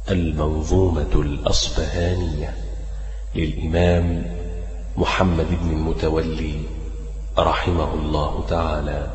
المنظومة الأصفهانية للإمام محمد بن المتولي رحمه الله تعالى.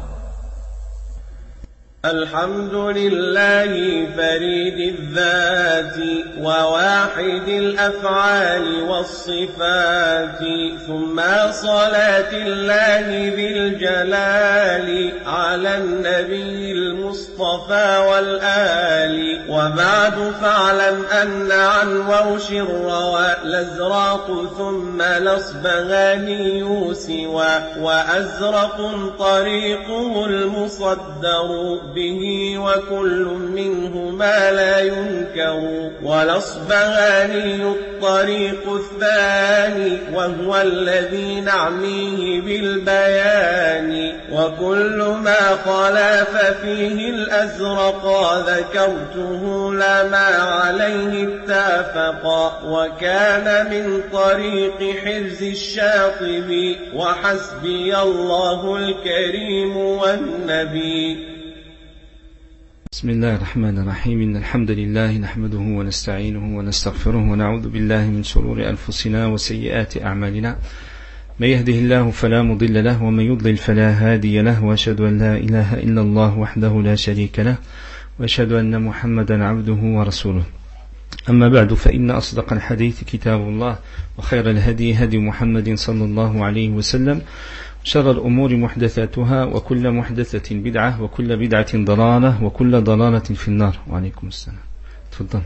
الحمد لله فريد الذات وواحد الأفعال والصفات، ثم صلاة الله ذي الجلال على النبي المصطفى والآل. وبعد فاعلم أن عن ورش الروى الأزراق ثم الأصبهاني سوى، وأزرق طريقه المصدر به وكل منهما لا ينكر. والأصبهاني الطريق الثاني وهو الذي نعنيه بالبيان، وكل ما خالف فيه الأزرق ذكرته لا ما عليه اتفقا. وكان من طريق حرز الشاطبي وحسبي الله الكريم والنبي. بسم الله الرحمن الرحيم. إن الحمد لله نحمده ونستعينه ونستغفره ونعوذ بالله من شرور أنفسنا وسيئات أعمالنا. من يهده الله فلا مضل له ومن يضلل فلا هادي له، وأشهد أن لا إله إلا الله وحده لا شريك له، وأشهد أن محمدا عبده ورسوله. أما بعد، فإن أصدق الحديث كتاب الله، وخير الهدي هدي محمد صلى الله عليه وسلم، شر الأمور محدثاتها، وكل محدثة بدعة، وكل بدعة ضلالة، وكل ضلالة في النار. وعليكم السلام. تفضل.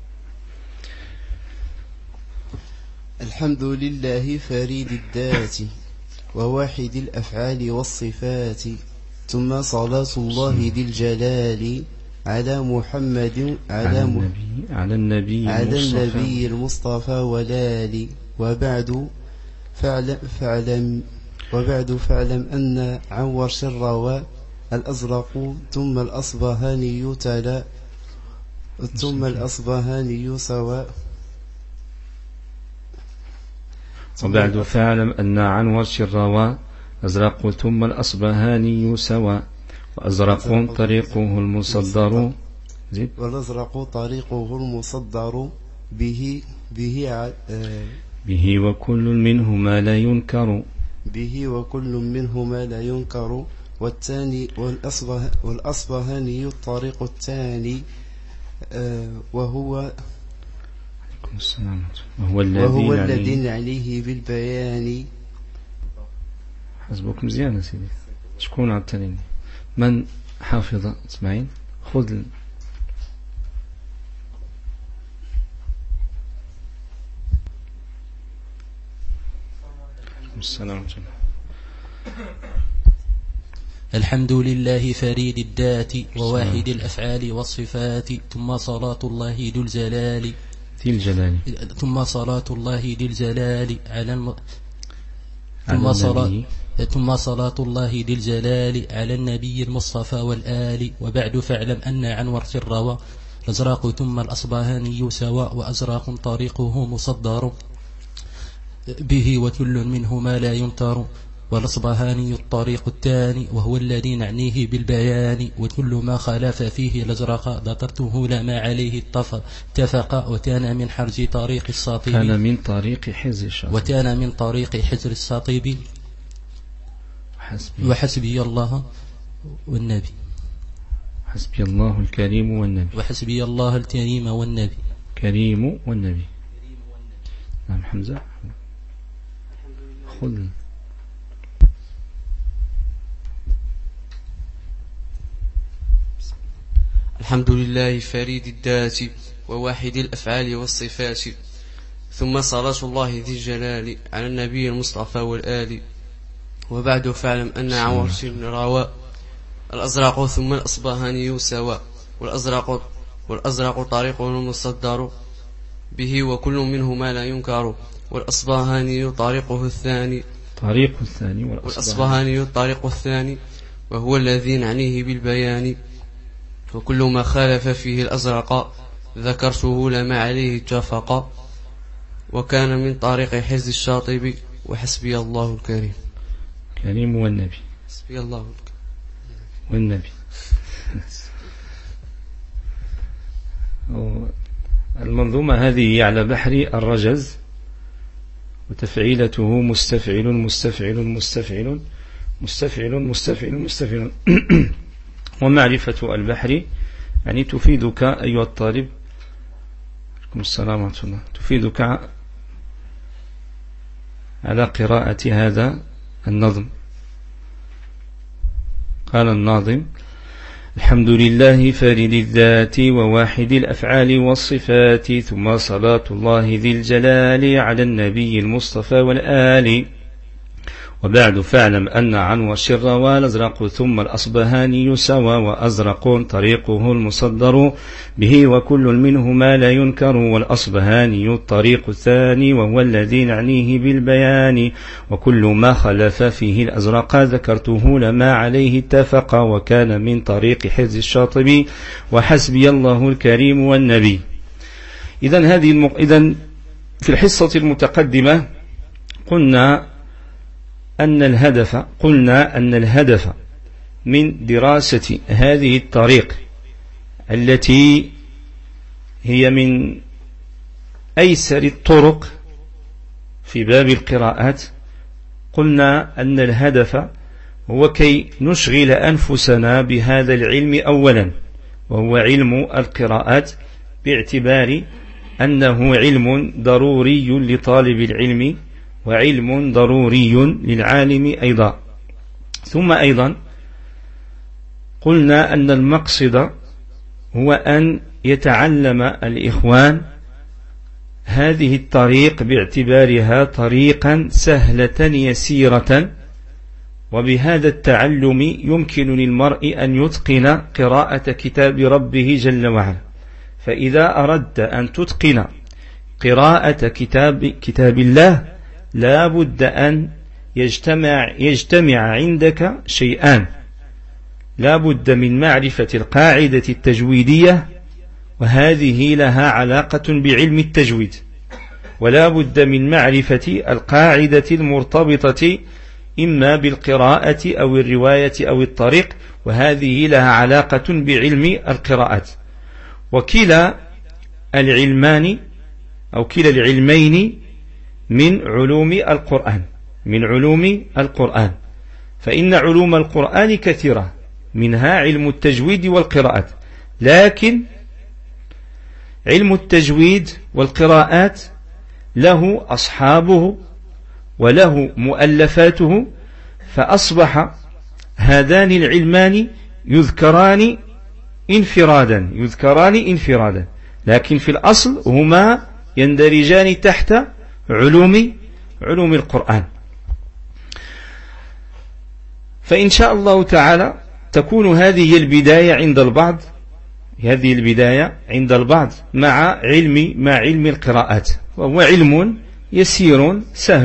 الحمد لله فريد الذات وواحد الأفعال والصفات، ثم صلاة الله ذي الجلال على محمد على النبي المصطفى والآل. وبعد فاعلم أن عن ورش الروى الأزرق ثم الأصبهاني تلا ثم الأصبهاني سواء. وبعد فاعلم أن عن ورش الروى أزرق ثم الأصبهاني سواء، وأزرق طريقه المصدر والأزرق طريقه المصدر به وكل منهما لا ينكر. والثاني والأصبهاني الطريق الثاني وهو الذي نعنيه بالبيان. حسبك مزيان يا سيدي. شكون عطاني؟ من حافظ؟ اسمعين، خذ السلام. الحمد لله فريد الذات وواحد الأفعال والصفات، ثم صلاة الله ذي الجلال ثم صلاة الله ذي الجلال ثم صلاة الله ذي الجلال على النبي المصطفى والآل. وبعد فاعلم أن عن ورث الروى الأزراق ثم الأصبهاني سواء، وأزراق طريقه مصدر به وكل منهما لا ينتر. والأصبهاني الطريق الثاني وهو الذي نعنيه بالبيان، وكل ما خالف فيه الأزرق ذكرته لا ما عليه اتفق. وكان من حرز طريق الساطبي وكان من طريق حجر الساطبي وحسبي الله والنبي. حسبي الله الكريم والنبي. وحسبي الله الكريم والنبي. كريم والنبي. نعم حمزة خذ. الحمد لله فريد الذات وواحد الأفعال والصفات، ثم صلاة الله ذي الجلال على النبي المصطفى والآل. وبعد فاعلم أن عن ورش الروى الأزرق ثم الأصبهاني سواء، والأزرق طريقه المصدر به وكل منهما لا ينكر. والأصبهاني طريقه الثاني والأصبهاني الطريق الثاني وهو الذي نعنيه بالبيان، وكل ما خالف فيه الأزرق ذكرته لما عليه اتفق. وكان من طريق حزب الشاطبي وحسبي الله الكريم. كريم والنبي. حسبي الله والنبي. المنظومة هذه على بحر الرجز، وتفعيلته مستفعل مستفعل مستفعل مستفعل مستفعل مستفعل ومعرفة البحر يعني تفيدك أيها الطالب، عليكم السلام ورحمة الله، تفيدك على قراءة هذا النظم. قال الناظم: الحمد لله فارد الذات وواحد الأفعال والصفات، ثم صلاة الله ذي الجلال على النبي المصطفى والآل، وبعد فاعلم أن عنوى الشر والأزرق ثم الأصبهاني سوى، وأزرق طريقه المصدر به وكل منهما لا ينكر، والأصبهاني الطريق الثاني وهو الذي نعنيه بالبيان، وكل ما خلف فيه الأزرق ذكرته لما عليه اتفق، وكان من طريق حفظ الشاطبي وحسبي الله الكريم والنبي. إذن في الحصة المتقدمة قلنا أن الهدف من دراسة هذه الطريق التي هي من أيسر الطرق في باب القراءات، قلنا أن الهدف هو كي نشغل أنفسنا بهذا العلم أولا، وهو علم القراءات، باعتبار أنه علم ضروري لطالب العلم وعلم ضروري للعالم أيضا. ثم أيضا قلنا أن المقصد هو أن يتعلم الإخوان هذه الطريق باعتبارها طريقا سهلة يسيرة، وبهذا التعلم يمكن للمرء أن يتقن قراءة كتاب ربه جل وعلا. فإذا أردت أن تتقن قراءة كتاب الله لا بد أن يجتمع عندك شيئان: لا بد من معرفة القاعدة التجويدية، وهذه لها علاقة بعلم التجويد، ولا بد من معرفة القاعدة المرتبطة إما بالقراءة أو الرواية أو الطريق، وهذه لها علاقة بعلم القراءات. وكلا العلمان أو كلا العلمين من علوم القرآن، فإن علوم القرآن كثيرة، منها علم التجويد والقراءات، لكن علم التجويد والقراءات له أصحابه وله مؤلفاته، فأصبح هذان العلمان يذكران انفرادا، لكن في الأصل هما يندرجان تحت علوم القرآن. فإن شاء الله تعالى تكون هذه البداية عند البعض مع علم القراءات، وهو علم يسير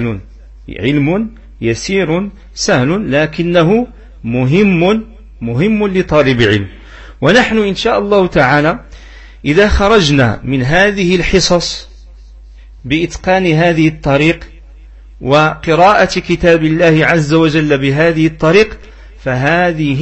سهل لكنه مهم لطالب علم. ونحن إن شاء الله تعالى إذا خرجنا من هذه الحصص بإتقان هذه الطريق وقراءة كتاب الله عز وجل بهذه الطريق، فهذه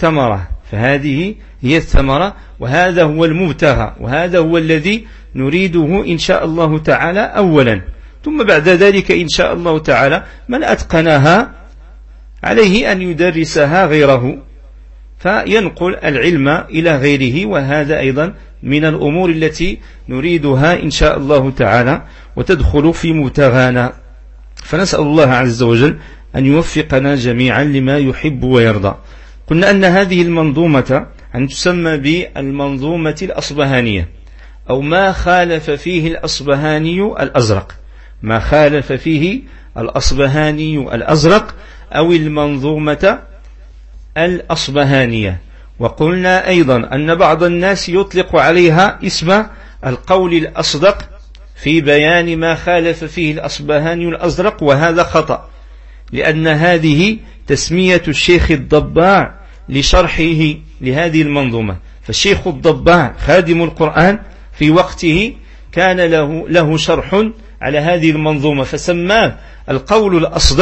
هي الثمرة، وهذا هو المبتغى، وهذا هو الذي نريده إن شاء الله تعالى أولا. ثم بعد ذلك إن شاء الله تعالى من أتقنها عليه أن يدرسها غيره، فينقل العلم إلى غيره، وهذا أيضا من الأمور التي نريدها إن شاء الله تعالى وتدخل في مبتغانا. فنسأل الله عز وجل أن يوفقنا جميعا لما يحب ويرضى. قلنا أن هذه المنظومة أن تسمى بالمنظومة الأصبهانية، أو ما خالف فيه الأصبهاني الأزرق، أو المنظومة الأصبهانية. وقلنا أيضا أن بعض الناس يطلق عليها اسم القول الأصدق في بيان ما خالف فيه الأصبهاني الأزرق، وهذا خطأ، لأن هذه تسمية الشيخ الضباع لشرحه لهذه المنظومة. فالشيخ الضباع خادم القرآن في وقته كان له شرح على هذه المنظومة، فسماه القول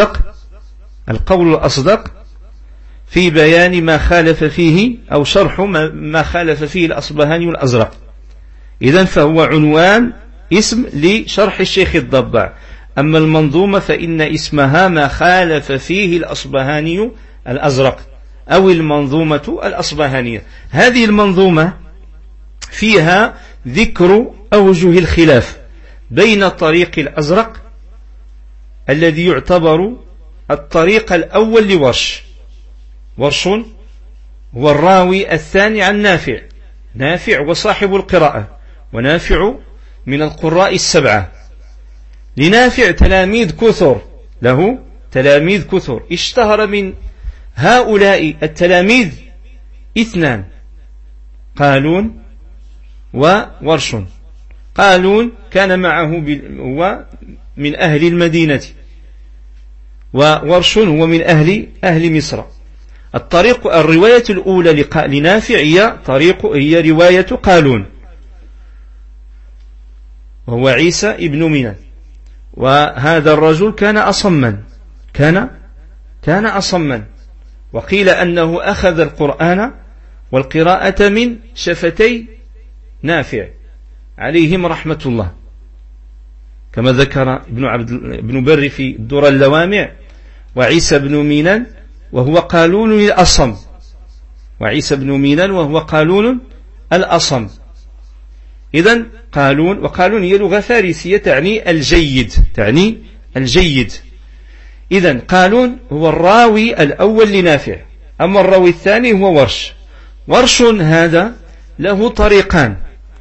الأصدق في بيان ما خالف فيه، أو شرح ما خالف فيه الأصبهاني الأزرق. إذن فهو عنوان اسم لشرح الشيخ الضباع. أما المنظومة فإن اسمها ما خالف فيه الأصبهاني الأزرق أو المنظومة الأصبهانية. هذه المنظومة فيها ذكر أوجه الخلاف بين الطريق الأزرق الذي يعتبر الطريق الأول لورش. ورش هو الراوي الثاني عن نافع، نافع وصاحب القراءة، ونافع من القراء السبعة. لنافع تلاميذ كثر، له تلاميذ كثر. اشتهر من هؤلاء التلاميذ اثنان، قالون وورش. قالون كان معه هو من أهل المدينة، وورش هو من أهل مصر. الرواية الأولى لنافع هي رواية قالون، وهو عيسى ابن مينان. وهذا الرجل كان أصما، وقيل أنه أخذ القرآن والقراءة من شفتي نافع عليهم رحمة الله، كما ذكر ابن بر في الدر اللوامع. وعيسى بن مينان وهو قالون الأصم، وعيسى بن مينان وهو قالون الأصم. إذن قالون، وقالون هي لغة فارسية تعني الجيد. إذن قالون هو الراوي الأول لنافع. أما الراوي الثاني هو ورش هذا له طريقان.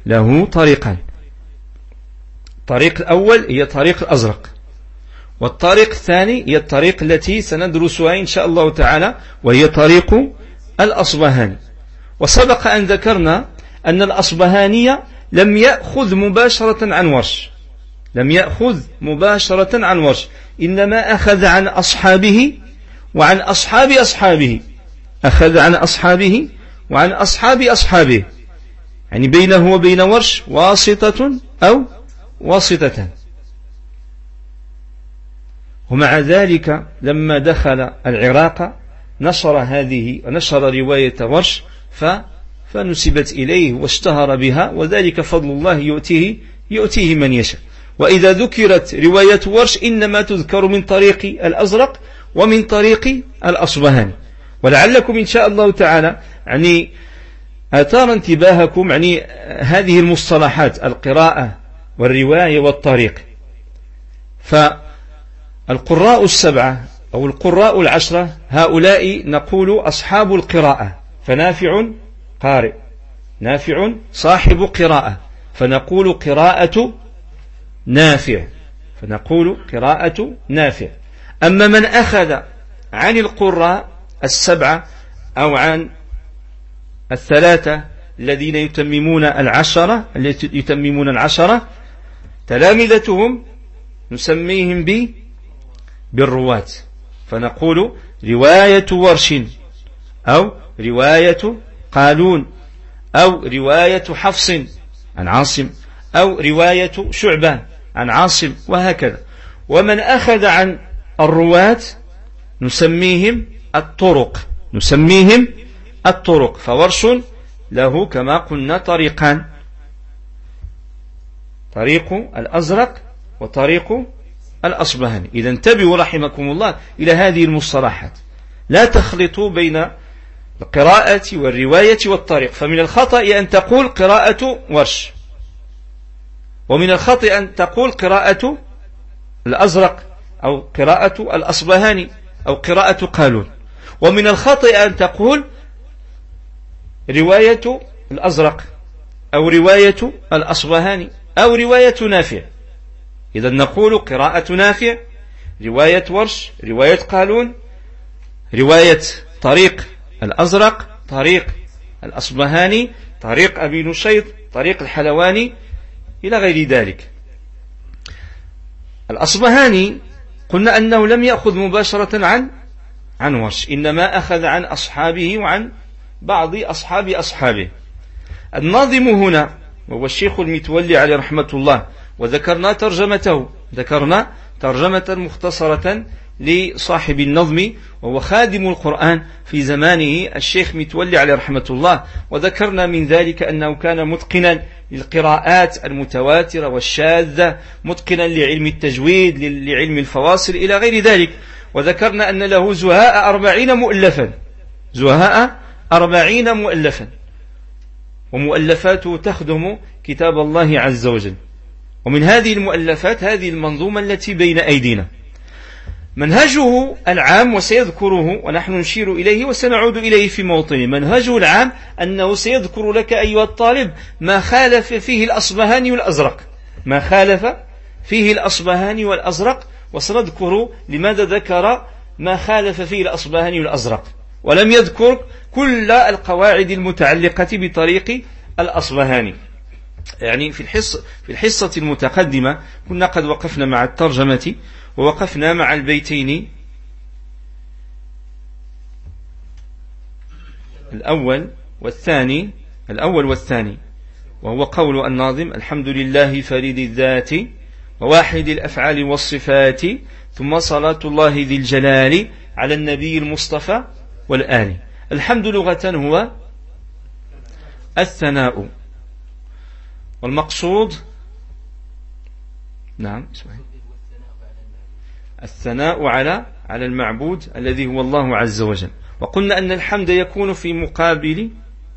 الطريق الأول هي طريق الأزرق، والطريق الثاني هي الطريق التي سندرسها إن شاء الله تعالى، وهي طريق الأصبهاني. وسبق أن ذكرنا أن الأصبهانية لم يأخذ مباشرة عن ورش، إنما أخذ عن أصحابه وعن أصحاب أصحابه، وعن أصحاب أصحابه، يعني بينه وبين ورش واسطة أو واسطتان. ومع ذلك لما دخل العراق نشر رواية ورش فنسبت إليه واشتهر بها، وذلك فضل الله يؤتيه من يشاء. وإذا ذكرت رواية ورش إنما تذكر من طريق الأزرق ومن طريق الأصبهاني. ولعلكم إن شاء الله تعالى يعني أثار انتباهكم يعني هذه المصطلحات: القراءة والرواية والطريق. فالقراء السبعة أو القراء العشرة هؤلاء نقول أصحاب القراءة، فنافع قارئ، نافع صاحب قراءة، فنقول قراءة نافع. أما من أخذ عن القراء السبعة أو عن الثلاثة الذين يتممون العشرة تلامذتهم نسميهم بالرواة، فنقول رواية ورش أو رواية قالون أو رواية حفص عن عاصم أو رواية شعبة عن عاصم، وهكذا. ومن أخذ عن الرواة نسميهم الطرق. فورش له كما قلنا طريقان: طريق الأزرق وطريق الأصبهاني. إذا انتبهوا رحمكم الله إلى هذه المصطلحات، لا تخلطوا بين القراءة والرواية والطريق. فمن الخطأ أن تقول قراءة ورش، ومن الخطأ أن تقول قراءة الأزرق أو قراءة الأصبهاني أو قراءة قالون، ومن الخطأ أن تقول رواية الأزرق أو رواية الأصبهاني أو رواية نافع. إذا نقول قراءة نافع، رواية ورش، رواية قالون، رواية طريق الأزرق، طريق الأصبهاني، طريق أبي نشيط، طريق الحلواني، إلى غير ذلك. الأصبهاني قلنا أنه لم يأخذ مباشرة عن ورش، إنما أخذ عن أصحابه وعن بعض أصحابه. الناظم هنا وهو الشيخ المتولي عليه رحمة الله، وذكرنا ترجمة مختصرة لصاحب النظم وهو خادم القرآن في زمانه الشيخ متولي عليه رحمة الله. وذكرنا من ذلك أنه كان متقنا للقراءات المتواترة والشاذة، متقنا لعلم التجويد، لعلم الفواصل إلى غير ذلك. وذكرنا أن له زهاء 40 مؤلفا، زهاء 40 مؤلفا، ومؤلفاته تخدم كتاب الله عز وجل. ومن هذه المؤلفات هذه المنظومة التي بين أيدينا. منهجه العام وسيذكره ونحن نشير إليه وسنعود إليه في موطنه. منهجه العام أنه سيذكر لك أيها الطالب ما خالف فيه الأصبهاني والأزرق، ما خالف فيه الأصبهاني والأزرق، وسنذكر لماذا ذكر ما خالف فيه الأصبهاني والأزرق ولم يذكر كل القواعد المتعلقة بطريق الأصبهاني. يعني في الحصة المتقدمة كنا قد وقفنا مع الترجمة ووقفنا مع البيتين الأول والثاني، وهو قول الناظم: الحمد لله فريد الذات وواحد الأفعال والصفات، ثم صلاة الله ذي الجلال على النبي المصطفى والآل. الحمد لغة هو الثناء، والمقصود الثناء على المعبود الذي هو الله عز وجل. وقلنا أن الحمد يكون في مقابل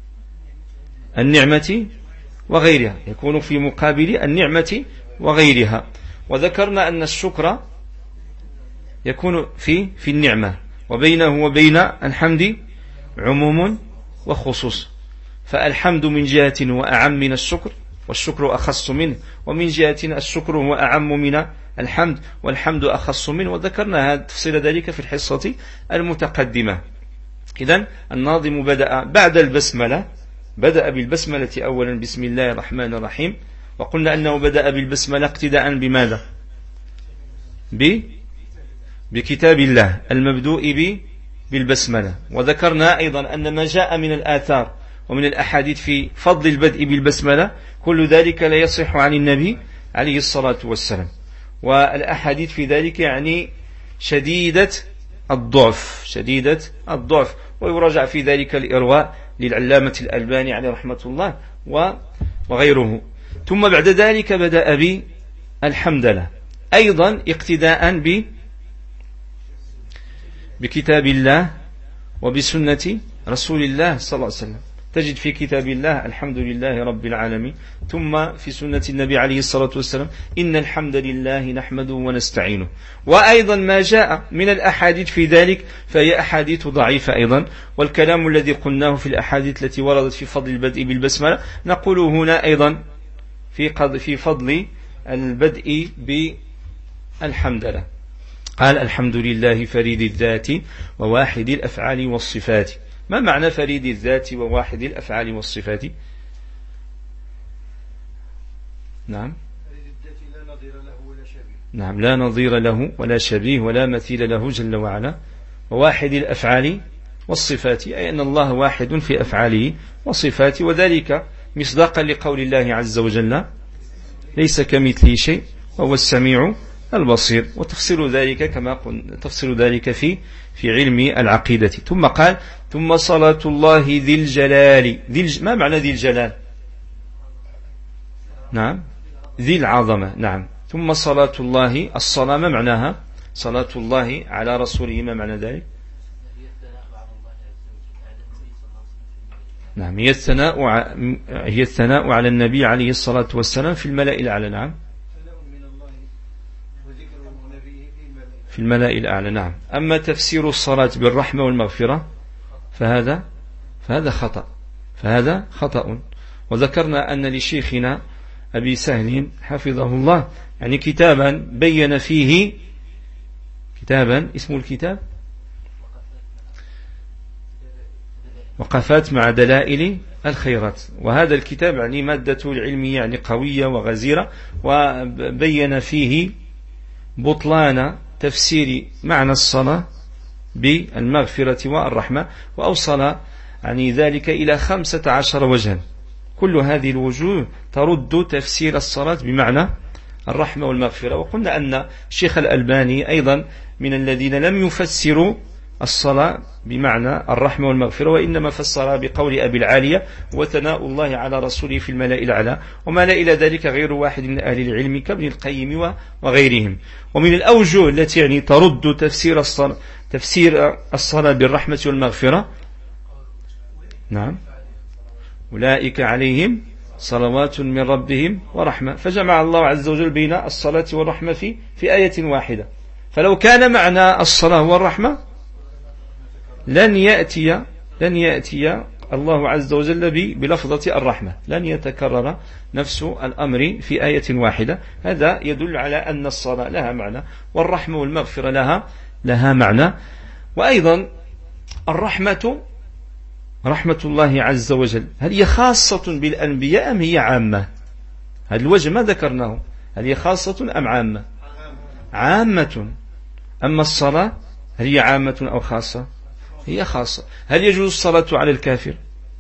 النعمة وغيرها، يكون في مقابل النعمة وغيرها. وذكرنا أن الشكر يكون في النعمة، وبينه وبين الحمد عموم وخصوص، فالحمد من جهة هو أعم من الشكر، والشكر أخص منه، ومن جهة الشكر هو أعم من الحمد، والحمد أخص منه. وذكرنا تفصيل ذلك في الحصة المتقدمة. إذن الناظم بدأ بعد البسملة، بدأ بالبسملة أولا بسم الله الرحمن الرحيم، وقلنا أنه بدأ بالبسملة اقتداء بماذا؟ بكتاب الله المبدوء بالبسملة. وذكرنا أيضا أن ما جاء من الآثار ومن الأحاديث في فضل البدء بالبسملة كل ذلك لا يصح عن النبي عليه الصلاة والسلام، والأحاديث في ذلك يعني شديدة الضعف، ويراجع في ذلك الإرواء للعلامة الألباني عليه رحمة الله وغيره. ثم بعد ذلك بدأ بالحمد لله أيضا اقتداء بكتاب الله وبسنة رسول الله صلى الله عليه وسلم. تجد في كتاب الله الحمد لله رب العالمين، ثم في سنة النبي عليه الصلاة والسلام إن الحمد لله نحمده ونستعينه. وأيضا ما جاء من الأحاديث في ذلك فهي أحاديث ضعيفة أيضا، والكلام الذي قلناه في الأحاديث التي وردت في فضل البدء بالبسملة نقوله هنا أيضا في فضل البدء بالحمد لله. قال: الحمد لله فريد الذات وواحد الأفعال والصفات. ما معنى فريد الذات وواحد الأفعال والصفات؟ نعم، لا نظير له ولا شبيه ولا مثيل له جل وعلا. وواحد الأفعال والصفات أي أن الله واحد في أفعاله وصفاته، وذلك مصداقا لقول الله عز وجل: ليس كمثله شيء وهو السميع البصير. وتفصيل ذلك كما قلنا تفصيل ذلك في علم العقيدة. ثم قال: ثم صلاة الله ذي الجلال. ما معنى ذي الجلال؟ نعم، ذي العظمة. نعم. ثم صلاة الله، الصلاة ما معناها؟ صلاة الله على رسوله، ما معنى ذلك؟ نعم، هي الثناء على النبي عليه الصلاة والسلام في الملأ الأعلى. نعم، في الملأ الأعلى. نعم. أما تفسير الصلاة بالرحمة والمغفرة فهذا خطأ. وذكرنا أن لشيخنا أبي سهل حفظه الله يعني كتابا بين فيه، كتابا اسم الكتاب وقفات مع دلائل الخيرات. وهذا الكتاب يعني مادته العلمية يعني قوية وغزيرة، وبين فيه بطلان تفسير معنى الصلاة بالمغفرة والرحمة، وأوصل يعني ذلك إلى 15 وجها. كل هذه الوجوه ترد تفسير الصلاة بمعنى الرحمة والمغفرة. وقلنا أن الشيخ الألباني أيضا من الذين لم يفسروا الصلاة بمعنى الرحمة والمغفرة، وإنما فسرها بقول أبي العالية وثناء الله على رسوله في الملأ الأعلى، وما لا إلى ذلك غير واحد من أهل العلم كابن القيم وغيرهم. ومن الأوجه التي يعني ترد تفسير الصلاة بالرحمة والمغفرة، نعم، أولئك عليهم صلوات من ربهم ورحمة، فجمع الله عز وجل بين الصلاة والرحمة في آية واحدة. فلو كان معنى الصلاة والرحمة لن يأتي الله عز وجل بلفظة الرحمة، لن يتكرر نفس الأمر في آية واحدة. هذا يدل على أن الصلاة لها معنى والرحمة والمغفرة لها معنى. وأيضا الرحمة رحمة الله عز وجل هل هي خاصة بالأنبياء أم هي عامة؟ هذا الوجه ما ذكرناه، هل هي خاصة أم عامة؟ عامة. أما الصلاة هل هي عامة أو خاصة؟ هي خاصة. هل يجوز الصلاة على الكافر؟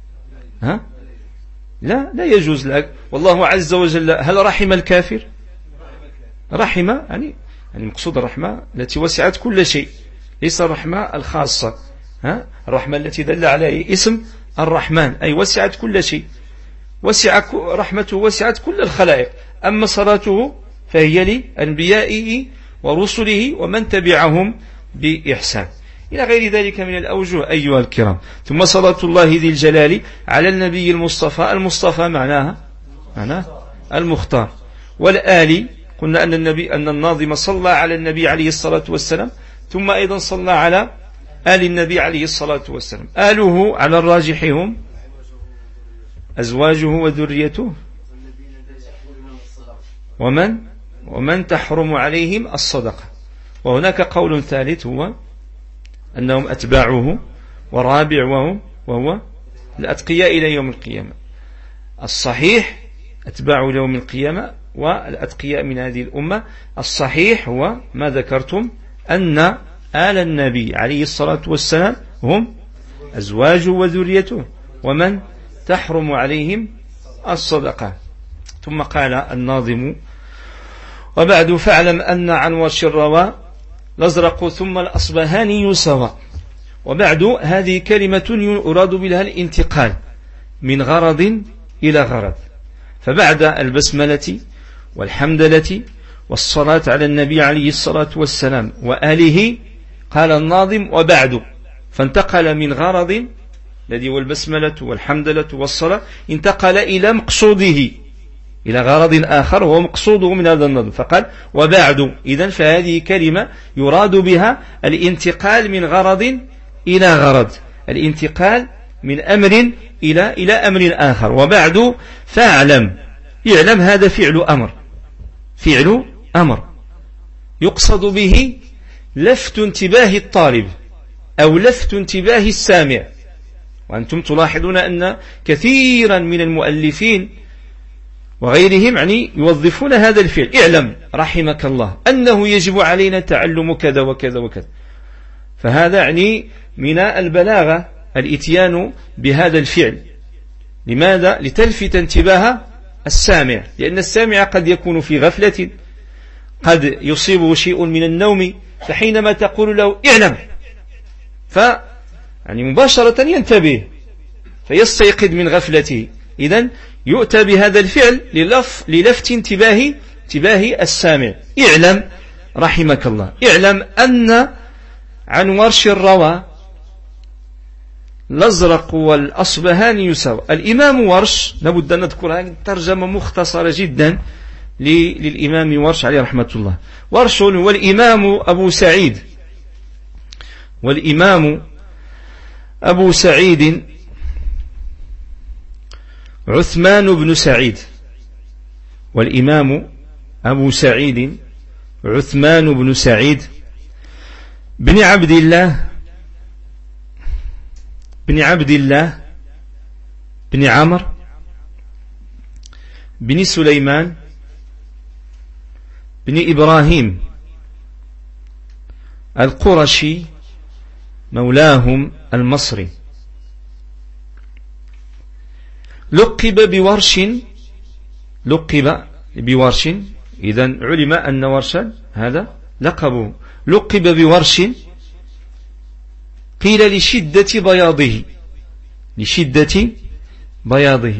لا يجوز لك. والله عز وجل هل رحم الكافر؟ رحم يعني مقصود الرحمة التي وسعت كل شيء، ليس الرحمة الخاصة. الرحمة التي دل عليه اسم الرحمن، أي وسعت كل شيء، رحمته وسعت كل الخلائق. أما صلاته فهي لأنبيائه ورسله ومن تبعهم بإحسان، إلى غير ذلك من الأوجه أيها الكرام. ثم صلاة الله ذي الجلال على النبي المصطفى. المصطفى معناه المختار. والآل قلنا أن الناظم صلى على النبي عليه الصلاة والسلام، ثم أيضا صلى على آل النبي عليه الصلاة والسلام. آله على الراجح هم أزواجه وذريته ومن تحرم عليهم الصدقة. وهناك قول ثالث هو أنهم أتباعه، ورابع وهو الأتقياء إلى يوم القيامة. الصحيح أتباع إلى يوم القيامة والأتقياء من هذه الأمة. الصحيح هو ما ذكرتم، أن آل النبي عليه الصلاة والسلام هم أزواجه وذريته ومن تحرم عليهم الصدقة. ثم قال الناظم: وبعد فاعلم أن عن ورش الروى الأزرق ثم الأصبهاني سواء. وبعد هذه كلمة أراد بها الانتقال من غرض إلى غرض. فبعد البسملة والحمدلة والصلاة على النبي عليه الصلاة والسلام وآله قال الناظم: وبعد، فانتقل من غرض الذي هو البسملة والحمدلة والصلاة، انتقل إلى مقصوده، إلى غرض آخر وهو مقصوده من هذا النظم، فقال: وبعد. إذن فهذه كلمة يراد بها الانتقال من غرض إلى غرض، الانتقال من أمر إلى أمر آخر. وبعد فاعلم، يعلم هذا فعل أمر يقصد به لفت انتباه الطالب أو لفت انتباه السامع. وأنتم تلاحظون أن كثيرا من المؤلفين وغيرهم يوظفون هذا الفعل: اعلم رحمك الله أنه يجب علينا تعلم كذا وكذا وكذا. فهذا من البلاغة الاتيان بهذا الفعل. لماذا؟ لتلفت انتباه السامع، لأن السامع قد يكون في غفلة، قد يصيبه شيء من النوم، فحينما تقول له اعلم مباشرة ينتبه فيستيقظ من غفلته. إذن يؤتى بهذا الفعل للفت انتباه السامع: اعلم رحمك الله، اعلم أن عن ورش الروى الأزرق والأصبهاني سواء. الإمام ورش لابد أن نذكر ترجمة مختصرة جدا للإمام ورش عليه رحمة الله. ورش هو الإمام أبو سعيد، والإمام أبو سعيد عثمان بن سعيد، والإمام أبو سعيد عثمان بن سعيد بن عبد الله بن عمرو بن سليمان بن إبراهيم القرشي مولاهم المصري. لقب بورش، إذن علم أن ورشا هذا لقبه لقب بورش قيل لشدة بياضه، لشدة بياضه.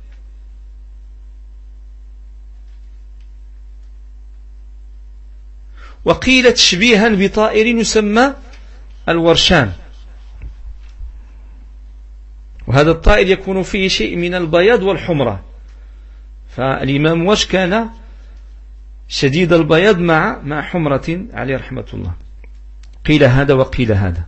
وقيل تشبيها بطائر يسمى الورشان، وهذا الطائر يكون فيه شيء من البياض والحمرة، فالإمام ورش كان شديد البياض مع حمرة عليه رحمة الله. قيل هذا وقيل هذا.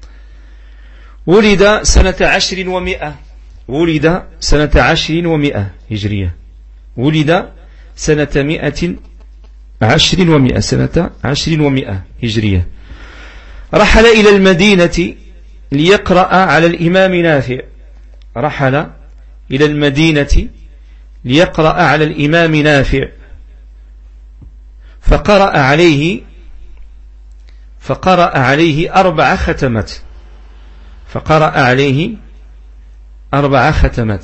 ولد سنة 10 و100، ولد سنة 10 و100 هجرية، ولد سنة 110 و100، سنة 10 و100 هجرية. رحل إلى المدينة ليقرأ على الإمام نافع، رحل إلى المدينة ليقرأ على الإمام نافع، فقرأ عليه 4 ختمات، فقرأ عليه 4 ختمات.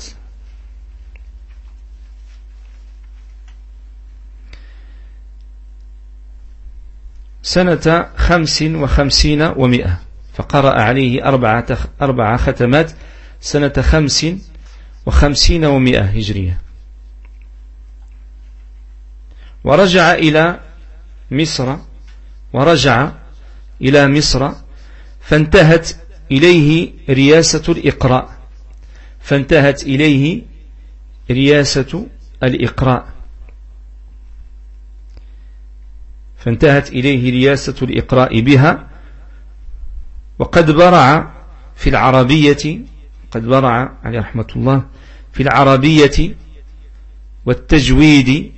سنة 55 و100، فقرأ عليه 4 ختمات سنة 55 و100 هجرية. ورجع إلى مصر فانتهت إليه رياسة الإقراء، فانتهت إليه رياسة الإقراء، فانتهت إليه رياسة الإقراء بها. وقد برع في العربية، قد برع عليه رحمة الله في العربية والتجويد،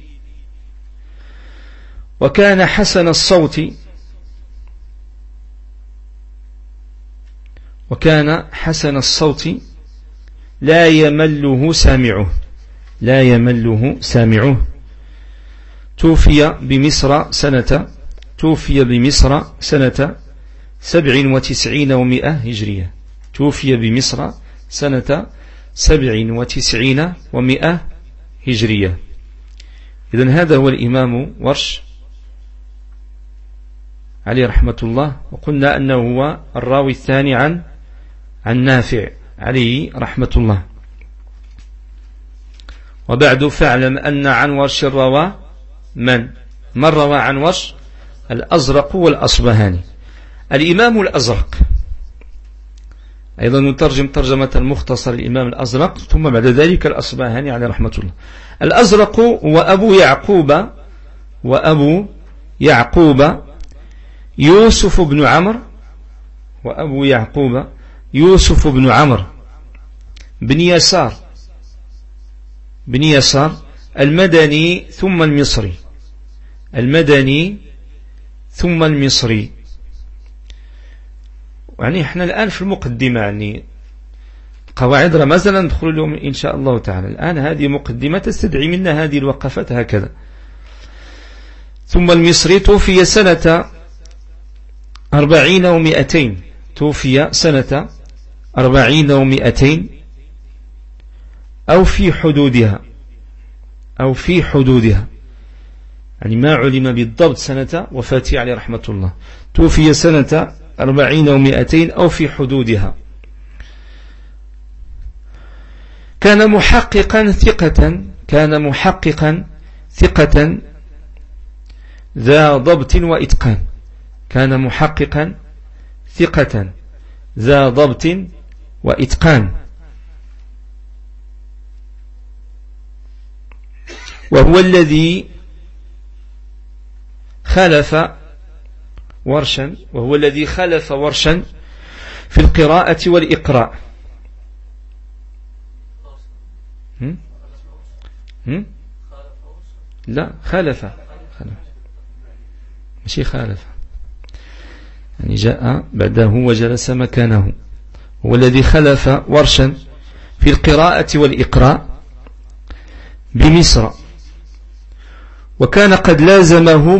وكان حسن الصوت، وكان حسن الصوت لا يمله سامعه، لا يمله سامعه. توفي بمصر سنة 97 و100 هجرية، توفي بمصر سنة 97 و100 هجرية. إذن هذا هو الإمام ورش عليه رحمة الله. وقلنا أنه هو الراوي الثاني عن نافع عليه رحمة الله. وبعد فاعلم أن عن ورش الروى من روى عن ورش؟ الأزرق والأصبهاني. الإمام الأزرق أيضا نترجم ترجمة المختصر الإمام الأزرق، ثم بعد ذلك الأصبهاني عليه رحمة الله. الأزرق وأبو يعقوب يوسف بن عمرو، وأبو يعقوب يوسف بن عمرو بن يسار المدني ثم المصري، المدني ثم المصري. يعني احنا الآن في المقدمة، يعني قواعد ما زلنا ندخل اليوم إن شاء الله تعالى. الآن هذه مقدمة تستدعي منا هذه الوقفات هكذا. ثم المصري توفي سنة 40 و200، توفي سنة 40 و200 أو في حدودها، يعني ما علم بالضبط سنة وفاته عليه رحمة الله. توفي سنة 40 و200 أو في حدودها. كان محققا ثقة ذا ضبط وإتقان، كان محققا ثقة ذا ضبط وإتقان. وهو الذي خلف ورشا في القراءة والإقراء. لا، خلف ماشي خالف، يعني جاء بعده وجلس مكانه. هو الذي خلف ورشا في القراءة والإقراء بمصر، وكان قد لازمه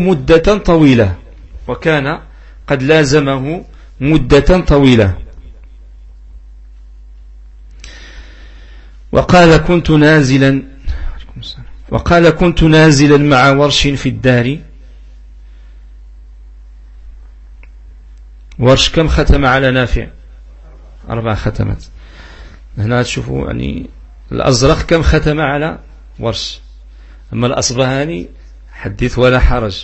مدة طويلة. وقال كنت نازلا مع ورش في الدار، ورش كم ختم على نافع؟ 4 ختمات. هنا تشوفوا يعني الأزرق كم ختم على ورش، أما الأصبهاني حدث ولا حرج.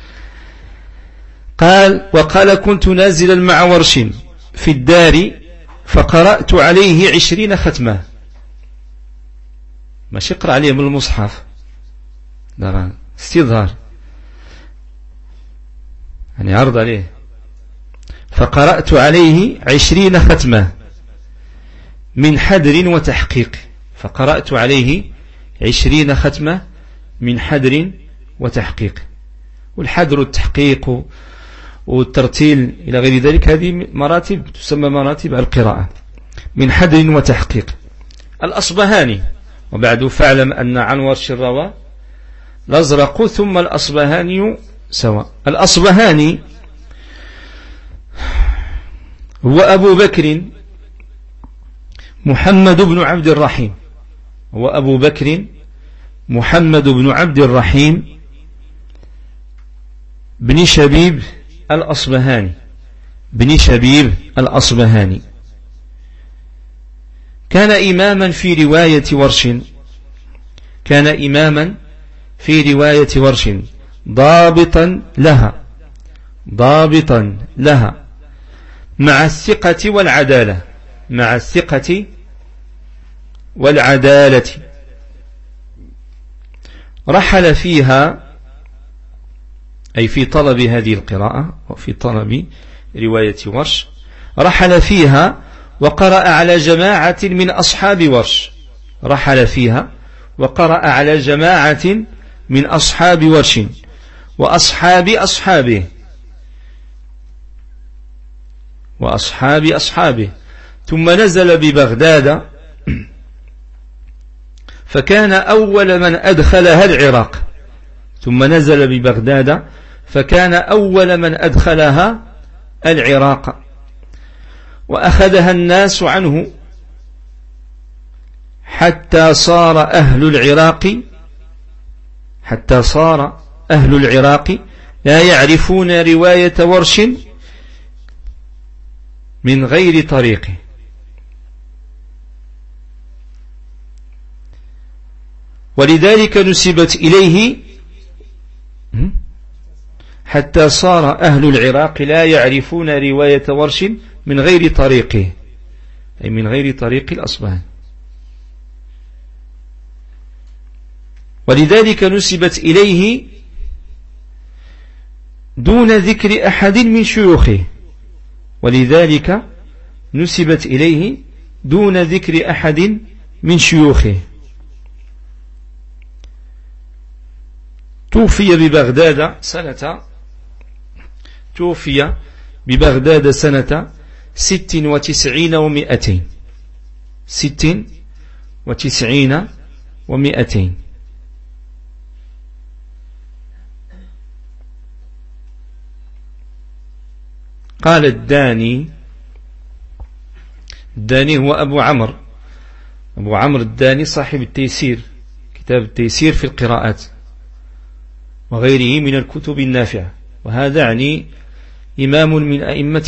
وقال كنت نازلا مع ورش في الدار فقرأت عليه 20 ختمة. ماشي اقرأ عليه من المصحف، لا استظهار يعني عرض عليه. فقرأت عليه 20 ختمة من حدر وتحقيق. فقرأت عليه 20 ختمة من حدر وتحقيق. والحدر والتحقيق والترتيل إلى غير ذلك هذه مراتب تسمى مراتب القراءة. من حدر وتحقيق. الأصبهاني وبعد فاعلم أن عن ورش الروى الأزرق ثم الأصبهاني سواء. الأصبهاني هو أبو بكر محمد بن عبد الرحيم. هو أبو بكر محمد بن عبد الرحيم بن شبيب الأصبهاني. بن شبيب الأصبهاني كان إماما في رواية ورش. كان إماما في رواية ورش ضابطا لها مع الثقة والعدالة. مع الثقة والعدالة. رحل فيها أي في طلب هذه القراءة وفي طلب رواية ورش. رحل فيها وقرأ على جماعة من أصحاب ورش. رحل فيها وقرأ على جماعة من أصحاب ورش وأصحاب أصحابه وأصحاب أصحابه. ثم نزل ببغداد فكان أول من أدخلها العراق. ثم نزل ببغداد فكان أول من أدخلها العراق وأخذها الناس عنه حتى صار أهل العراق لا يعرفون رواية ورش من غير طريقه. ولذلك نسبت إليه حتى صار أهل العراق لا يعرفون رواية ورش من غير طريقه أي من غير طريق الأصبهاني. ولذلك نسبت إليه دون ذكر أحد من شيوخه. ولذلك نسبت إليه دون ذكر أحد من شيوخه. توفي ببغداد سنة 96 و200. 96 و200. قال الداني هو أبو عمرو الداني صاحب التيسير، كتاب التيسير في القراءات وغيره من الكتب النافعة. وهذا يعني إمام من أئمة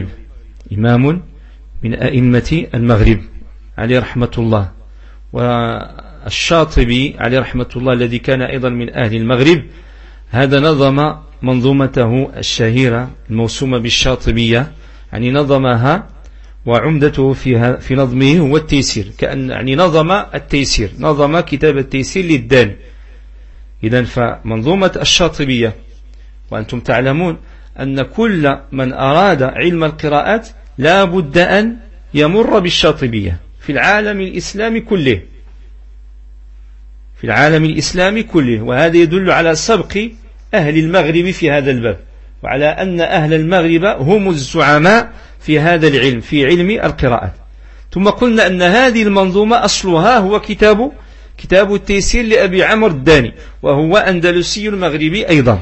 المغرب عليه رحمة الله. والشاطبي عليه رحمة الله الذي كان أيضا من أهل المغرب هذا نظم منظومته الشهيرة الموسومة بالشاطبية، يعني نظمها وعمدته في نظمه هو التيسير، كأن يعني نظم التيسير، نظم كتاب التيسير للداني. إذن فمنظومة الشاطبية، وأنتم تعلمون أن كل من أراد علم القراءات لا بد أن يمر بالشاطبية في العالم الإسلامي كله، وهذا يدل على سبق أهل المغرب في هذا الباب، وعلى أن أهل المغرب هم الزعماء في هذا العلم، في علم القراءات. ثم قلنا أن هذه المنظومة أصلها هو كتاب التيسير لأبي عمرو الداني، وهو أندلسي المغربي أيضا.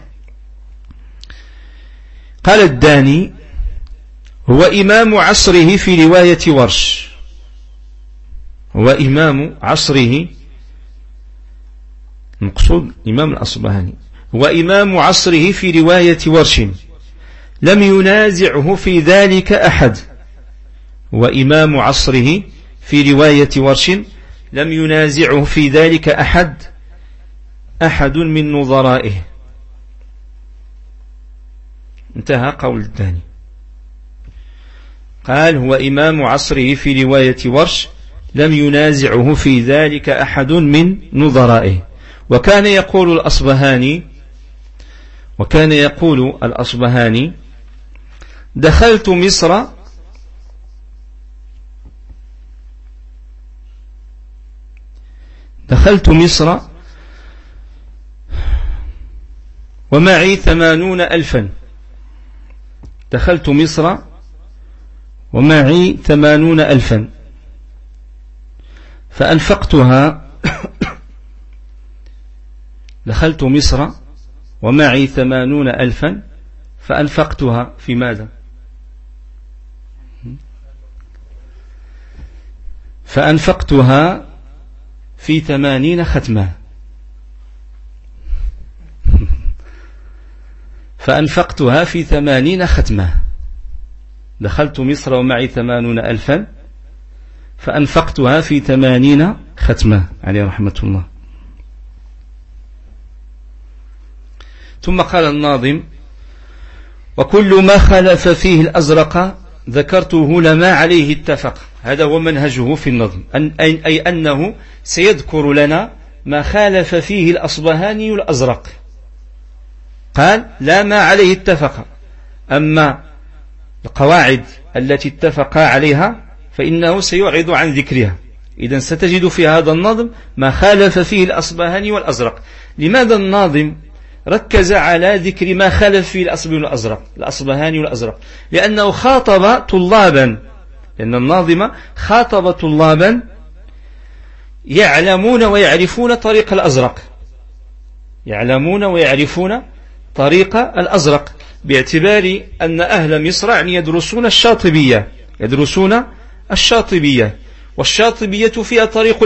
قال الداني هو إمام عصره في رواية ورش، هو إمام عصره، المقصود إمام الأصبهاني، هو إمام عصره في رواية ورش، لم ينازعه في ذلك أحد، وإمام عصره في رواية ورش لم ينازعه في ذلك أحد من نظرائه. انتهى قول الثاني. قال هو إمام عصره في رواية ورش لم ينازعه في ذلك أحد من نظرائه. وكان يقول الأصبهاني دخلت مصر ومعي 80,000. دخلت مصر ومعي 80,000 فأنفقتها. دخلت مصر ومعي 80,000 فأنفقتها في ماذا؟ فأنفقتها في 80 ختمة. فأنفقتها في 80 ختمة. دخلت مصر ومعي 80,000 فأنفقتها في 80 ختمة عليه رحمة الله. ثم قال الناظم وكل ما خلف فيه الأزرق ذكرته لما عليه اتفق. هذا هو منهجه في النظم، أي أنه سيذكر لنا ما خالف فيه الأصبهاني الأزرق. قال لا ما عليه اتفق، أما القواعد التي اتفق عليها فإنه سيعرض عن ذكرها. إذن ستجد في هذا النظم ما خالف فيه الأصبهاني والأزرق. لماذا الناظم ركز على ذكر ما خالف فيه الأصبهاني والأزرق؟ لأنه خاطب طلابا، لأن الناظم خاطب طلابا يعلمون ويعرفون طريق الأزرق، يعلمون ويعرفون طريق الأزرق، باعتبار أن أهل مصر يدرسون الشاطبية، والشاطبية فيها طريق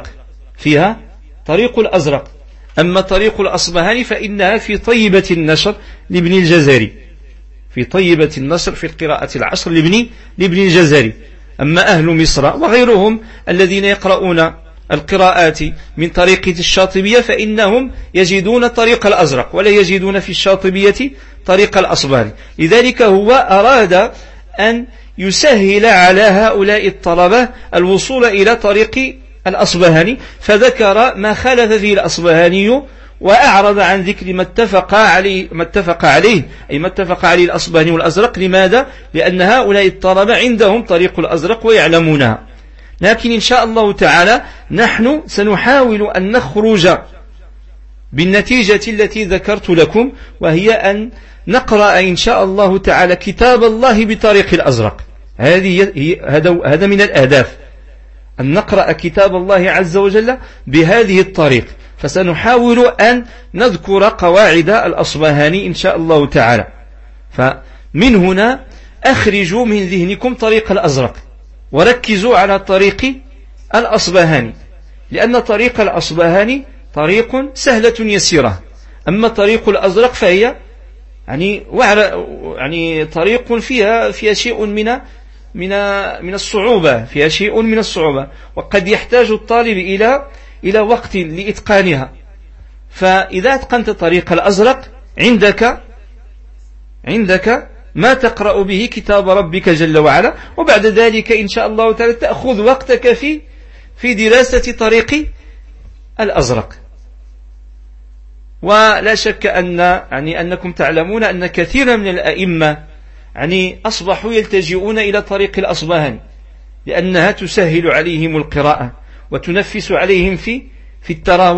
الأزرق، أما طريق الأصبهاني فإنها في طيبة النشر لابن الجزري، في القراءة العشر لابن الجزري. أما أهل مصر وغيرهم الذين يقرؤون القراءات من طريقة الشاطبية فإنهم يجدون طريق الأزرق ولا يجدون في الشاطبية طريق الأصبهاني. لذلك هو أراد أن يسهل على هؤلاء الطلبة الوصول إلى طريق الأصبهاني، فذكر ما خالف فيه الأصبهاني وأعرض عن ذكر ما اتفق عليه الأصبهاني والأزرق. لماذا؟ لأن هؤلاء الطلبة عندهم طريق الأزرق ويعلمونها. لكن إن شاء الله تعالى نحن سنحاول أن نخرج بالنتيجة التي ذكرت لكم، وهي أن نقرأ إن شاء الله تعالى كتاب الله بطريق الأزرق. هذا من الأهداف، أن نقرأ كتاب الله عز وجل بهذه الطريق. فسنحاول أن نذكر قواعد الأصبهاني إن شاء الله تعالى. فمن هنا أخرجوا من ذهنكم طريق الأزرق وركزوا على طريق الأصبهاني، لأن طريق الأصبهاني طريق سهلة يسيرة، أما طريق الأزرق فهي طريق فيها شيء من الصعوبة، وقد يحتاج الطالب إلى وقت لإتقانها. فإذا أتقنت طريق الأزرق عندك ما تقرأ به كتاب ربك جل وعلا، وبعد ذلك إن شاء الله تعالى تأخذ وقتك في دراسة طريق الأزرق. ولا شك أنكم تعلمون أن كثيرا من الأئمة أصبحوا يلتجئون إلى طريق الأصبهاني، لأنها تسهل عليهم القراءة وتنفس عليهم في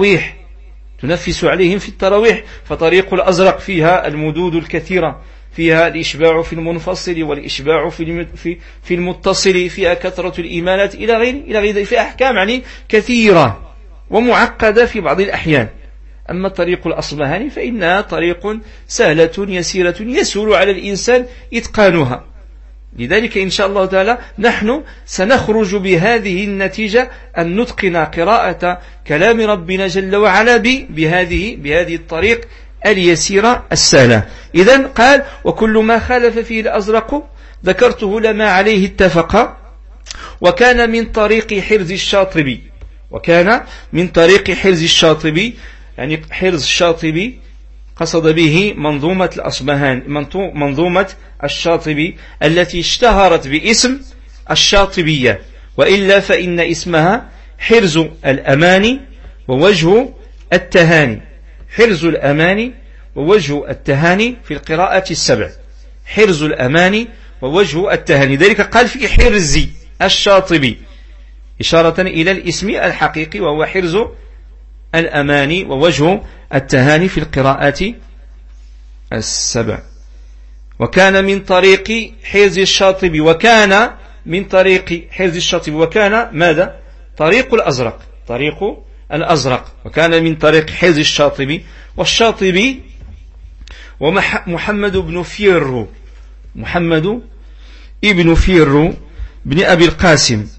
التراويح. فطريق الأزرق فيها المدود الكثيرة، فيها الإشباع في المنفصل والإشباع في المتصل، فيها كثرة الإيمانات إلى غير فيها أحكام كثيرة ومعقدة في بعض الأحيان. أما طريق الأصبهاني فإنها طريق سهلة يسيرة يسهل على الإنسان إتقانها. لذلك إن شاء الله تعالى نحن سنخرج بهذه النتيجة أن نتقن قراءة كلام ربنا جل وعلا بهذه الطريق اليسيرة السهلة. إذن قال وكل ما خالف فيه الأزرق ذكرته لما عليه اتفق. وكان من طريق حرز الشاطبي، وكان من طريق حرز الشاطبي، يعني حرز الشاطبي قصد به منظومة الأصبهاني، منظومة الشاطبي التي اشتهرت باسم الشاطبية، وإلا فإن اسمها حرز الأماني ووجه التهاني. حرز الأماني ووجه التهاني في القراءة السبع، حرز الأماني ووجه التهاني، ذلك قال في حرز الشاطبي إشارة إلى الاسم الحقيقي وهو حرز الأماني ووجه التهاني في القراءات السبع. وكان من طريق حرز الشاطبي، وكان من طريق حرز الشاطبي، وكان ماذا؟ طريق الأزرق، طريق الأزرق، وكان من طريق حرز الشاطبي. والشاطبي ومحمد بن فيرو، محمد ابن فيرو بن أبي القاسم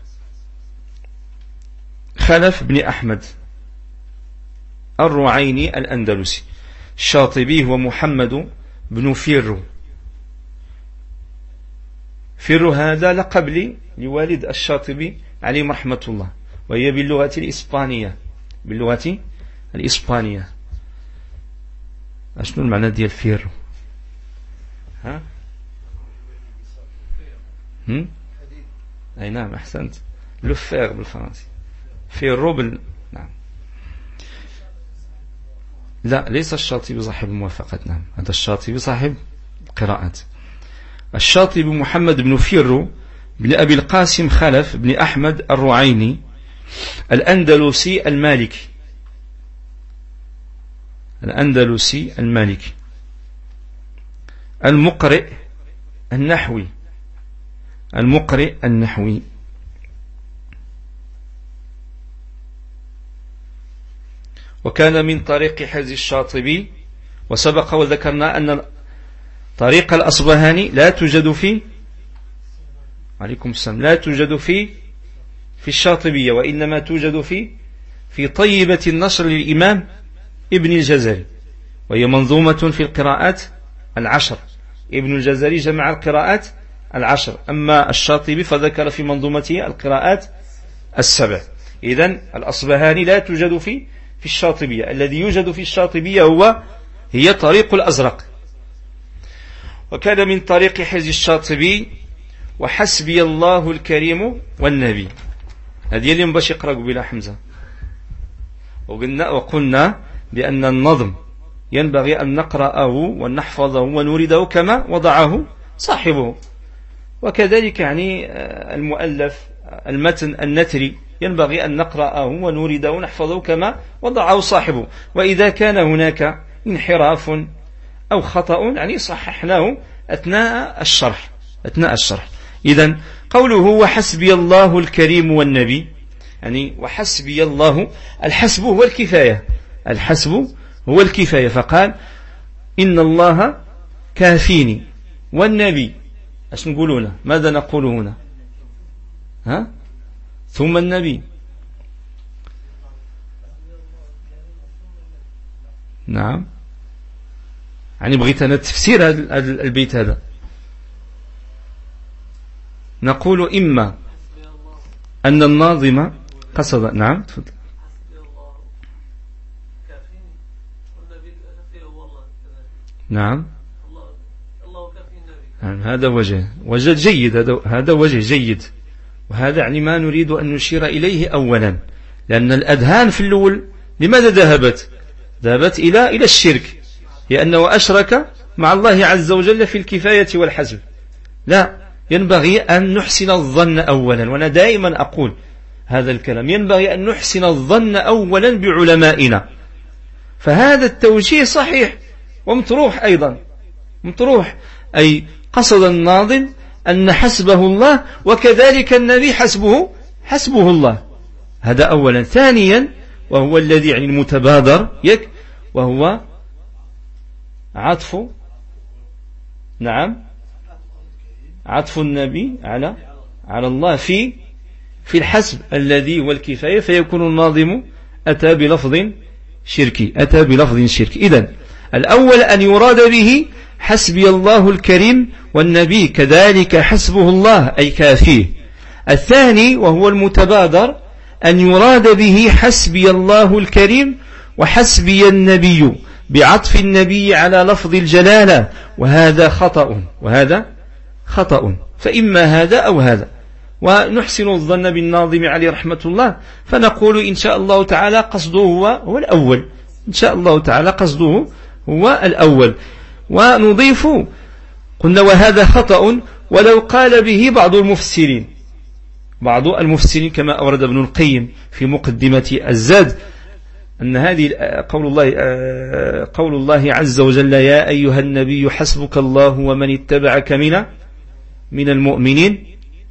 خلف بن أحمد الرعيني الأندلسي. الشاطبي هو محمد بن فيرو. فيرو هذا لقب لوالد الشاطبي عليه رحمة الله، وهي باللغة الإسبانية، باللغة الإسبانية. أشنو المعنى ديال فيرو؟ ها؟ أي نعم أحسنت، لفير بالفرنسي، فيرو نعم. لا ليس الشاطبي صاحب الموافقة، نعم هذا الشاطبي صاحب قراءات. الشاطبي محمد بن فيرو بن أبي القاسم خلف بن أحمد الرعيني الأندلسي المالكي، الأندلسي المالكي، المقرئ النحوي، المقرئ النحوي. وكان من طريق حرز الشاطبي. وسبق وذكرنا أن طريق الأصبهاني لا توجد في، عليكم السلام، لا توجد في الشاطبية، وإنما توجد في طيبة النشر للإمام ابن الجزري، وهي منظومة في القراءات العشر. ابن الجزري جمع القراءات العشر، أما الشاطبي فذكر في منظومته القراءات السبع. إذن الأصبهاني لا توجد في الشاطبية، الذي يوجد في الشاطبية هي طريق الأزرق. وكان من طريق حرز الشاطبي وحسبي الله الكريم والنبي. هذه اللي باش يقرأ بلا حمزة. وقلنا بأن النظم ينبغي أن نقرأه ونحفظه ونورده كما وضعه صاحبه، وكذلك يعني المؤلف المتن النثري ينبغي أن نقرأه ونورده ونحفظه كما وضعه صاحبه. وإذا كان هناك انحراف أو خطأ يعني صححناه أثناء الشرح. إذن قوله وحسبي الله الكريم والنبي، يعني وحسبي الله، الحسب هو الكفاية، الحسب هو الكفاية. فقال إن الله كافيني والنبي. أش نقول هنا؟ ماذا نقول هنا؟ ها؟ ثم النبي. نعم، يعني بغيت أنا تفسير هذا البيت هذا. نقول إما أن الناظم قصد، نعم تفضل. نعم هذا وجه جيد، هذا وجه جيد، وهذا يعني ما نريد أن نشير إليه أولا، لأن الأذهان في الأول لماذا ذهبت إلى الشرك، لأنه أشرك مع الله عز وجل في الكفاية والحسب. لا، ينبغي أن نحسن الظن أولا، وأنا دائما أقول هذا الكلام، ينبغي أن نحسن الظن أولا بعلمائنا. فهذا التوجيه صحيح ومطروح أيضا، مطروح، أي قصد الناظم أن حسبه الله، وكذلك النبي حسبه الله. هذا أولا. ثانيا، وهو الذي يعني المتبادر وهو عطف، نعم، عطف النبي على الله في الحسب الذي هو الكفاية، فيكون الناظم أتى بلفظ شركي. إذن الأول أن يراد به حسبي الله الكريم، والنبي كذلك حسبه الله أي كافيه. الثاني وهو المتبادر أن يراد به حسبي الله الكريم وحسبي النبي بعطف النبي على لفظ الجلالة، وهذا خطأ فإما هذا أو هذا. ونحسن الظن بالناظم عليه رحمة الله، فنقول إن شاء الله تعالى قصده هو الأول، إن شاء الله تعالى قصده هو الأول. ونضيف قلنا وهذا خطأ ولو قال به بعض المفسرين كما أورد ابن القيم في مقدمة الزاد أن هذه قول الله عز وجل يا أيها النبي حسبك الله ومن اتبعك من المؤمنين.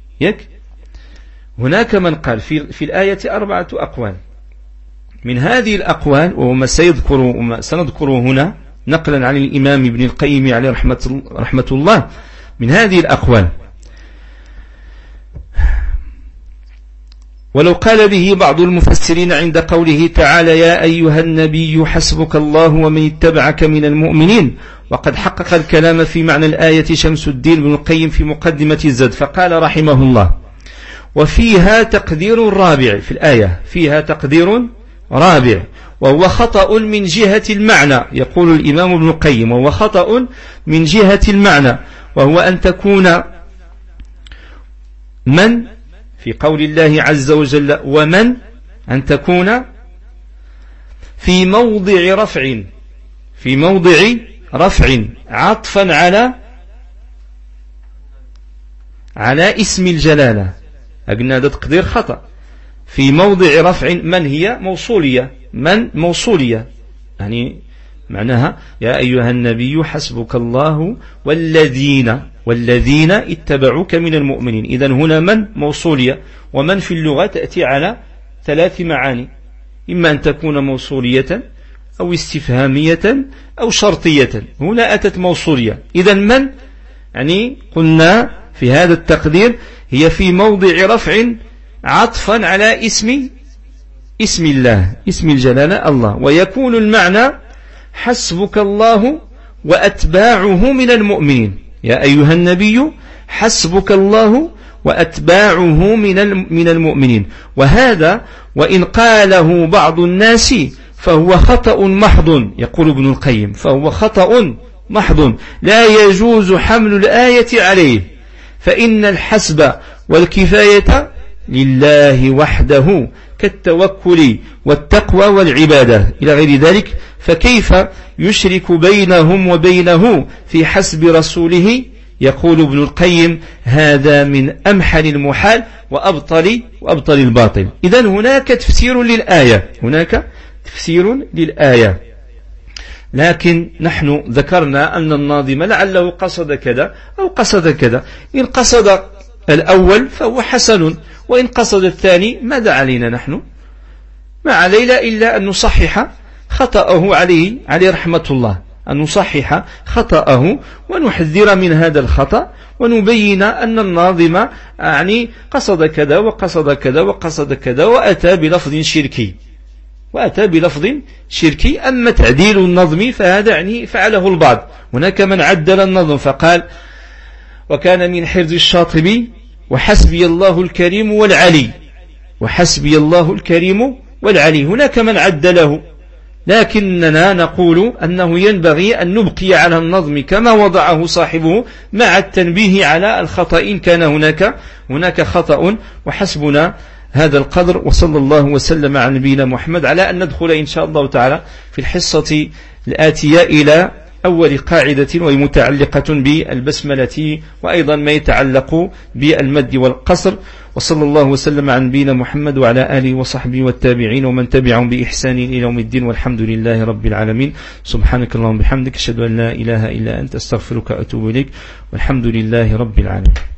هناك من قال في الآية 4 أقوال. من هذه الأقوال وما سنذكره هنا نقلا عن الإمام ابن القيم عليه رحمة الله، من هذه الأقوال ولو قال به بعض المفسرين عند قوله تعالى يا أيها النبي حسبك الله ومن اتبعك من المؤمنين، وقد حقق الكلام في معنى الآية شمس الدين ابن القيم في مقدمة الزاد فقال رحمه الله وفيها تقدير رابع، في الآية فيها تقدير رابع وهو خطأ من جهة المعنى. يقول الإمام ابن القيم وهو خطأ من جهة المعنى، وهو أن تكون من في قول الله عز وجل ومن أن تكون في موضع رفع عطفا على اسم الجلالة. أقلنا هذا تقدير خطأ. في موضع رفع من هي موصولية يعني معناها يا أيها النبي حسبك الله والذين اتبعوك من المؤمنين. إذن هنا من موصولية، ومن في اللغة تأتي على 3 معاني، إما أن تكون موصولية أو استفهامية أو شرطية. هنا أتت موصولية. إذن من يعني قلنا في هذا التقدير هي في موضع رفع عطفا على اسم الله، اسم الجلالة الله، ويكون المعنى حسبك الله وأتباعه من المؤمنين. يا أيها النبي حسبك الله وأتباعه من المؤمنين. وهذا وإن قاله بعض الناس فهو خطأ محض، يقول ابن القيم فهو خطأ محض لا يجوز حمل الآية عليه، فإن الحسب والكفاية لله وحده كالتوكل والتقوى والعبادة إلى غير ذلك، فكيف يشرك بينهم وبينه في حسب رسوله؟ يقول ابن القيم هذا من أمحل المحال وأبطل الباطل. إذن هناك تفسير للآية، لكن نحن ذكرنا أن الناظم لعله قصد كذا أو قصد كذا. إن قصد الأول فهو حسن، وإن قصد الثاني ماذا علينا نحن؟ ما علينا إلا أن نصحح خطأه عليه رحمة الله، أن نصحح خطأه ونحذر من هذا الخطأ، ونبين أن الناظم يعني قصد كذا وقصد كذا وقصد كذا وأتى بلفظ شركي. أما تعديل النظم فهذا يعني فعله البعض. هناك من عدل النظم فقال وكان من حرز الشاطبي وحسبي الله الكريم والعلي. هناك من عدله، لكننا نقول أنه ينبغي أن نبقي على النظم كما وضعه صاحبه مع التنبيه على الخطأ إن كان هناك خطأ. وحسبنا هذا القدر، وصلى الله وسلم على نبينا محمد. على أن ندخل إن شاء الله تعالى في الحصة الآتية إلى أول قاعدة وهي متعلقة بالبسملة، وأيضا ما يتعلق بالمد والقصر. وصلى الله وسلم على نبينا محمد وعلى آله وصحبه والتابعين ومن تبعهم بإحسان إلى يوم الدين، والحمد لله رب العالمين. سبحانك اللهم وبحمدك، أشهد أن لا إله إلا أنت، أستغفرك وأتوب إليك، والحمد لله رب العالمين.